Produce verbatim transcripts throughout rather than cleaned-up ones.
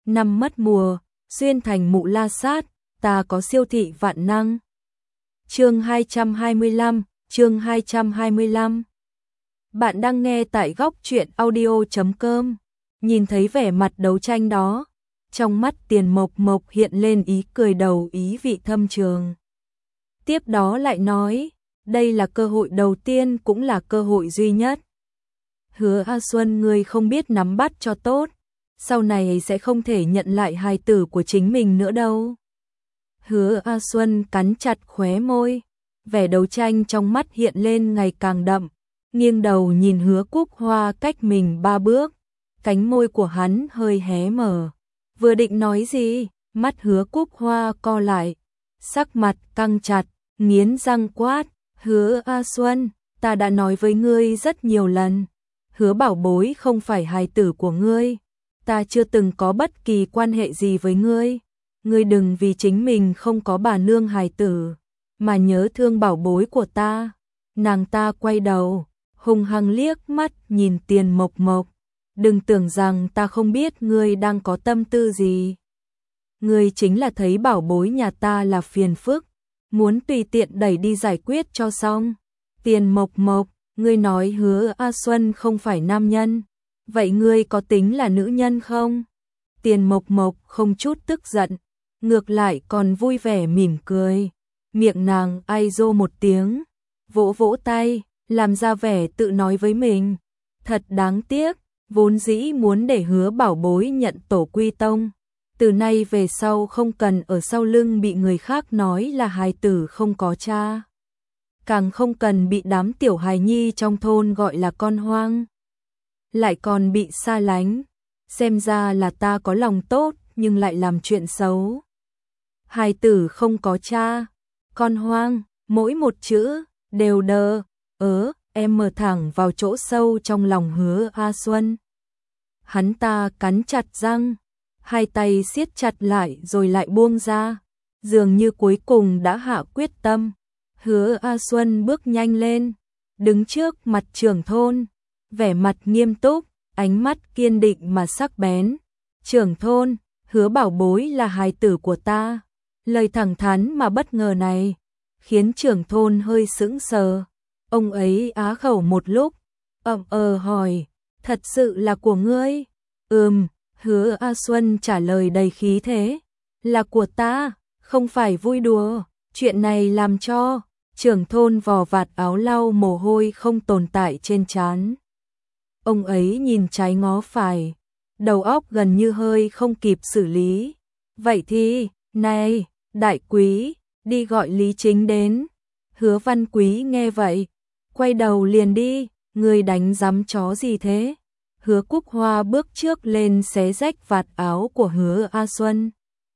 năm mất mùa, xuyên thành mụ la sát, ta có siêu thị vạn năng. Chương hai trăm hai mươi lăm, chương hai trăm hai mươi lăm. Bạn đang nghe tại góc truyện audio chấm com. Nhìn thấy vẻ mặt đấu tranh đó, trong mắt Tiền Mộc Mộc hiện lên ý cười đầu ý vị thâm trường. Tiếp đó lại nói, đây là cơ hội đầu tiên cũng là cơ hội duy nhất. Hứa A Xuân, ngươi không biết nắm bắt cho tốt, sau này sẽ không thể nhận lại hài tử của chính mình nữa đâu. Hứa A Xuân cắn chặt khóe môi, vẻ đấu tranh trong mắt hiện lên ngày càng đậm, nghiêng đầu nhìn Hứa Cúc Hoa cách mình ba bước, cánh môi của hắn hơi hé mở. Vừa định nói gì, mắt Hứa Cúc Hoa co lại, sắc mặt căng chặt, nghiến răng quát, Hứa A Xuân, ta đã nói với ngươi rất nhiều lần, Hứa Bảo Bối không phải hài tử của ngươi, ta chưa từng có bất kỳ quan hệ gì với ngươi, ngươi đừng vì chính mình không có bà nương hài tử, mà nhớ thương bảo bối của ta. Nàng ta quay đầu, hung hăng liếc mắt nhìn Tiền Mộc Mộc, đừng tưởng rằng ta không biết ngươi đang có tâm tư gì. Ngươi chính là thấy bảo bối nhà ta là phiền phức, muốn tùy tiện đẩy đi giải quyết cho xong. Tiền Mộc Mộc, ngươi nói Hứa A Xuân không phải nam nhân, vậy ngươi có tính là nữ nhân không? Tiền Mộc Mộc không chút tức giận, ngược lại còn vui vẻ mỉm cười, miệng nàng ai rô một tiếng, vỗ vỗ tay, làm ra vẻ tự nói với mình. Thật đáng tiếc, vốn dĩ muốn để Hứa Bảo Bối nhận tổ quy tông, từ nay về sau không cần ở sau lưng bị người khác nói là hài tử không có cha, càng không cần bị đám tiểu hài nhi trong thôn gọi là con hoang, lại còn bị xa lánh. Xem ra là ta có lòng tốt nhưng lại làm chuyện xấu. Hài tử không có cha, con hoang, mỗi một chữ đều đờ ớ em mở thẳng vào chỗ sâu trong lòng Hứa A Xuân. Hắn ta cắn chặt răng, hai tay siết chặt lại rồi lại buông ra, dường như cuối cùng đã hạ quyết tâm. Hứa A Xuân bước nhanh lên, đứng trước mặt trưởng thôn, vẻ mặt nghiêm túc, ánh mắt kiên định mà sắc bén. Trưởng thôn, Hứa Bảo Bối là hài tử của ta. Lời thẳng thắn mà bất ngờ này khiến trưởng thôn hơi sững sờ. Ông ấy á khẩu một lúc, ậm ờ hỏi, thật sự là của ngươi? Ừm, Hứa A Xuân trả lời đầy khí thế, là của ta, không phải vui đùa. Chuyện này làm cho trưởng thôn vò vạt áo lau mồ hôi không tồn tại trên trán. Ông ấy nhìn trái ngó phải, đầu óc gần như hơi không kịp xử lý. Vậy thì, này, đại quý, đi gọi Lý Chính đến. Hứa Văn Quý nghe vậy, quay đầu liền đi, người đánh giám chó gì thế? Hứa Cúc Hoa bước trước lên xé rách vạt áo của Hứa A Xuân.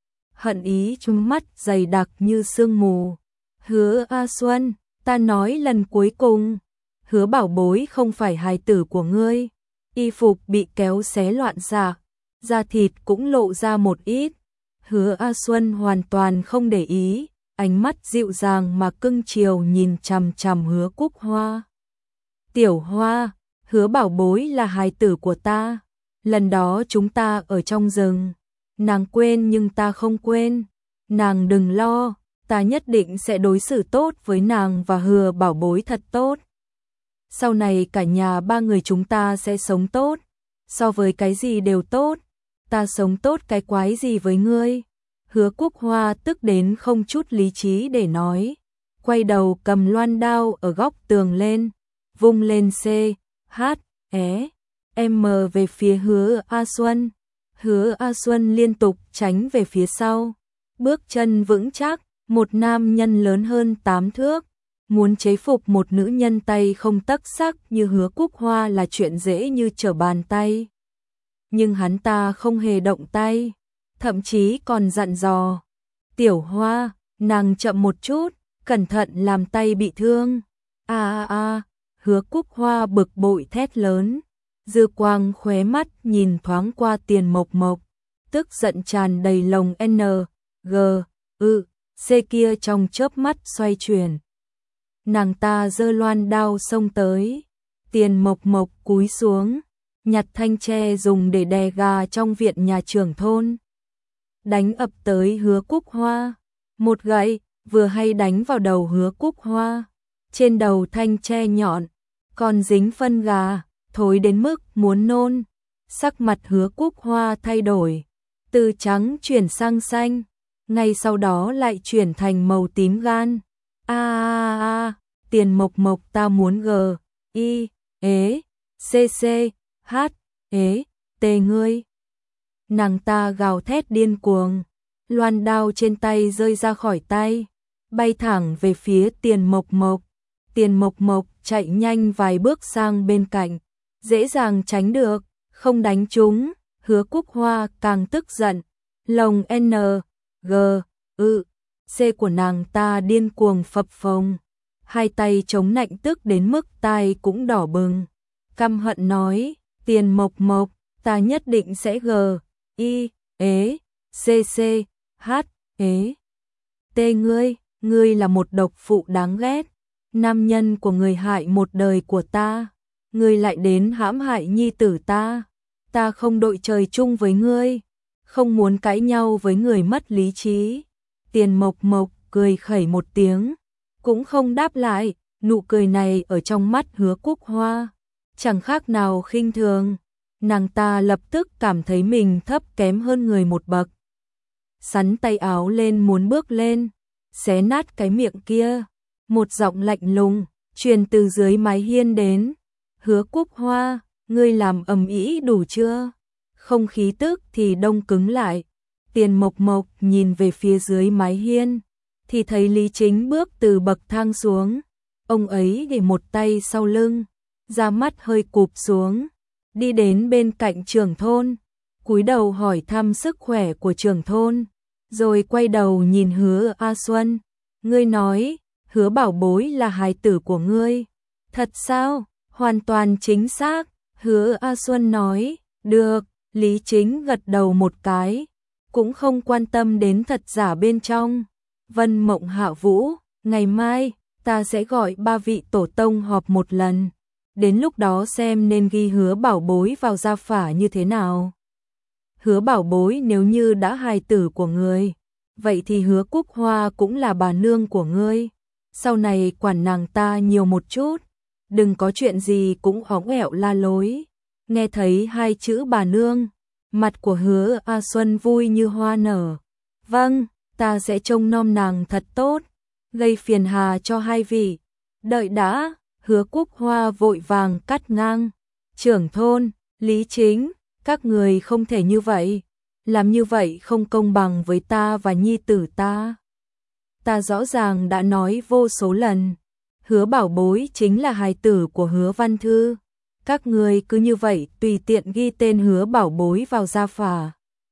Hận ý trong mắt dày đặc như sương mù. Hứa A Xuân, ta nói lần cuối cùng, Hứa Bảo Bối không phải hài tử của ngươi. Y phục bị kéo xé loạn xạ, da thịt cũng lộ ra một ít. Hứa A Xuân hoàn toàn không để ý, ánh mắt dịu dàng mà cưng chiều nhìn chằm chằm Hứa Cúc Hoa. Tiểu Hoa, Hứa Bảo Bối là hài tử của ta. Lần đó chúng ta ở trong rừng, nàng quên nhưng ta không quên. Nàng đừng lo, ta nhất định sẽ đối xử tốt với nàng và Hứa Bảo Bối thật tốt. Sau này cả nhà ba người chúng ta sẽ sống tốt, so với cái gì đều tốt, ta sống tốt cái quái gì với ngươi? Hứa Cúc Hoa tức đến không chút lý trí để nói, quay đầu cầm loan đao ở góc tường lên, vung lên C, H, E, M về phía Hứa A Xuân. Hứa A Xuân liên tục tránh về phía sau, bước chân vững chắc, một nam nhân lớn hơn tám thước. Muốn chế phục một nữ nhân tay không tấc sắc như Hứa Cúc Hoa là chuyện dễ như trở bàn tay. Nhưng hắn ta không hề động tay, thậm chí còn dặn dò. Tiểu Hoa, nàng chậm một chút, cẩn thận làm tay bị thương. A a a, Hứa Cúc Hoa bực bội thét lớn. Dư quang khóe mắt nhìn thoáng qua Tiền Mộc Mộc, tức giận tràn đầy lồng N, G, ư, C kia trong chớp mắt xoay chuyển. Nàng ta giơ loan đao xông tới, Tiền Mộc Mộc cúi xuống, nhặt thanh tre dùng để đè gà trong viện nhà trưởng thôn. Đánh ập tới Hứa Cúc Hoa, một gậy vừa hay đánh vào đầu Hứa Cúc Hoa. Trên đầu thanh tre nhọn, còn dính phân gà, thối đến mức muốn nôn. Sắc mặt Hứa Cúc Hoa thay đổi, từ trắng chuyển sang xanh, ngay sau đó lại chuyển thành màu tím gan. A a a, Tiền Mộc Mộc, ta muốn g, i, ế, c c, h, ế, t ngươi. Nàng ta gào thét điên cuồng, loan đao trên tay rơi ra khỏi tay, bay thẳng về phía Tiền Mộc Mộc. Tiền Mộc Mộc chạy nhanh vài bước sang bên cạnh, dễ dàng tránh được, không đánh trúng. Hứa Cúc Hoa càng tức giận, lồng N, G, ư, C của nàng ta điên cuồng phập phồng, hai tay chống nạnh tức đến mức tai cũng đỏ bừng. Căm hận nói, Tiền Mộc Mộc, ta nhất định sẽ g, i, ế, c c, h, ế, t ngươi, ngươi là một độc phụ đáng ghét, nam nhân của người hại một đời của ta, ngươi lại đến hãm hại nhi tử ta, ta không đội trời chung với ngươi, không muốn cãi nhau với người mất lý trí. Tiền Mộc Mộc cười khẩy một tiếng, cũng không đáp lại, nụ cười này ở trong mắt Hứa Cúc Hoa chẳng khác nào khinh thường. Nàng ta lập tức cảm thấy mình thấp kém hơn người một bậc. Sắn tay áo lên muốn bước lên, xé nát cái miệng kia. Một giọng lạnh lùng truyền từ dưới mái hiên đến, Hứa Cúc Hoa, ngươi làm ầm ĩ đủ chưa? Không khí tức thì đông cứng lại. Tiền Mộc Mộc nhìn về phía dưới mái hiên, thì thấy Lý Chính bước từ bậc thang xuống. Ông ấy để một tay sau lưng, da mắt hơi cụp xuống, đi đến bên cạnh trưởng thôn, cúi đầu hỏi thăm sức khỏe của trưởng thôn, rồi quay đầu nhìn Hứa A Xuân. Ngươi nói, Hứa Bảo Bối là hài tử của ngươi. Thật sao? Hoàn toàn chính xác. Hứa A Xuân nói, được. Lý Chính gật đầu một cái, cũng không quan tâm đến thật giả bên trong. Vân Mộng Hạ Vũ, ngày mai, ta sẽ gọi ba vị tổ tông họp một lần. Đến lúc đó xem nên ghi Hứa Bảo Bối vào gia phả như thế nào. Hứa Bảo Bối nếu như đã hài tử của ngươi, vậy thì Hứa Cúc Hoa cũng là bà nương của ngươi. Sau này quản nàng ta nhiều một chút, đừng có chuyện gì cũng óng ẻo la lối. Nghe thấy hai chữ bà nương, mặt của Hứa A Xuân vui như hoa nở. Vâng, ta sẽ trông nom nàng thật tốt, gây phiền hà cho hai vị. Đợi đã, Hứa Cúc Hoa vội vàng cắt ngang. Trưởng thôn, Lý Chính, các người không thể như vậy. Làm như vậy không công bằng với ta và nhi tử ta. Ta rõ ràng đã nói vô số lần, Hứa Bảo Bối chính là hài tử của Hứa Văn Thư. Các người cứ như vậy tùy tiện ghi tên Hứa Bảo Bối vào gia phả,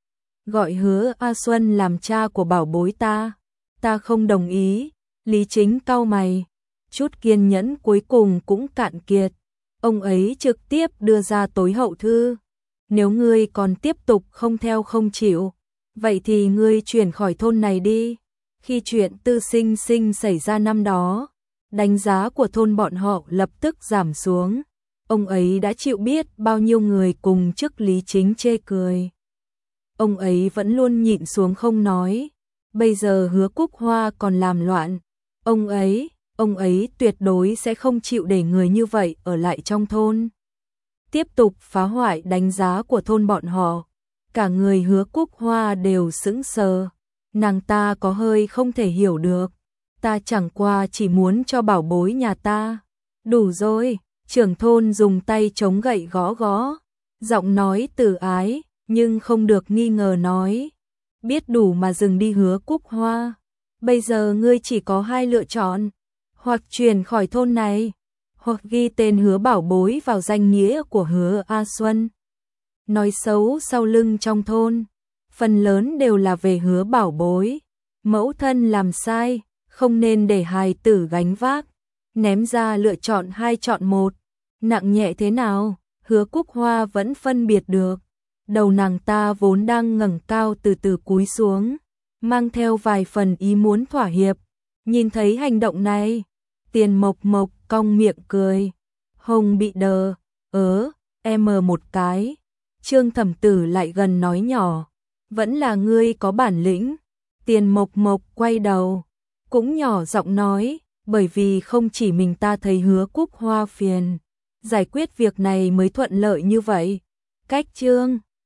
gọi Hứa A Xuân làm cha của Bảo Bối ta. Ta không đồng ý. Lý Chính cau mày, chút kiên nhẫn cuối cùng cũng cạn kiệt. Ông ấy trực tiếp đưa ra tối hậu thư. Nếu ngươi còn tiếp tục không theo không chịu, vậy thì ngươi chuyển khỏi thôn này đi. Khi chuyện Tư Sinh Sinh xảy ra năm đó, đánh giá của thôn bọn họ lập tức giảm xuống. Ông ấy đã chịu biết bao nhiêu người cùng chức Lý Chính chê cười. Ông ấy vẫn luôn nhịn xuống không nói. Bây giờ Hứa Cúc Hoa còn làm loạn. Ông ấy, ông ấy tuyệt đối sẽ không chịu để người như vậy ở lại trong thôn, tiếp tục phá hoại đánh giá của thôn bọn họ. Cả người Hứa Cúc Hoa đều sững sờ. Nàng ta có hơi không thể hiểu được. Ta chẳng qua chỉ muốn cho Bảo Bối nhà ta. Đủ rồi. Trưởng thôn dùng tay chống gậy gõ gõ, giọng nói từ ái, nhưng không được nghi ngờ nói. Biết đủ mà dừng đi Hứa Cúc Hoa. Bây giờ ngươi chỉ có hai lựa chọn, hoặc chuyển khỏi thôn này, hoặc ghi tên Hứa Bảo Bối vào danh nghĩa của Hứa A Xuân. Nói xấu sau lưng trong thôn, phần lớn đều là về Hứa Bảo Bối. Mẫu thân làm sai, không nên để hài tử gánh vác. Ném ra lựa chọn hai chọn một, nặng nhẹ thế nào, Hứa Cúc Hoa vẫn phân biệt được. Đầu nàng ta vốn đang ngẩng cao từ từ cúi xuống, mang theo vài phần ý muốn thỏa hiệp. Nhìn thấy hành động này, Tiền Mộc Mộc cong miệng cười. Hồng bị đờ, ớ, em một cái. Trương Thẩm Tử lại gần nói nhỏ, vẫn là ngươi có bản lĩnh. Tiền Mộc Mộc quay đầu, cũng nhỏ giọng nói, bởi vì không chỉ mình ta thấy Hứa Cúc Hoa phiền, giải quyết việc này mới thuận lợi như vậy. Cách Trương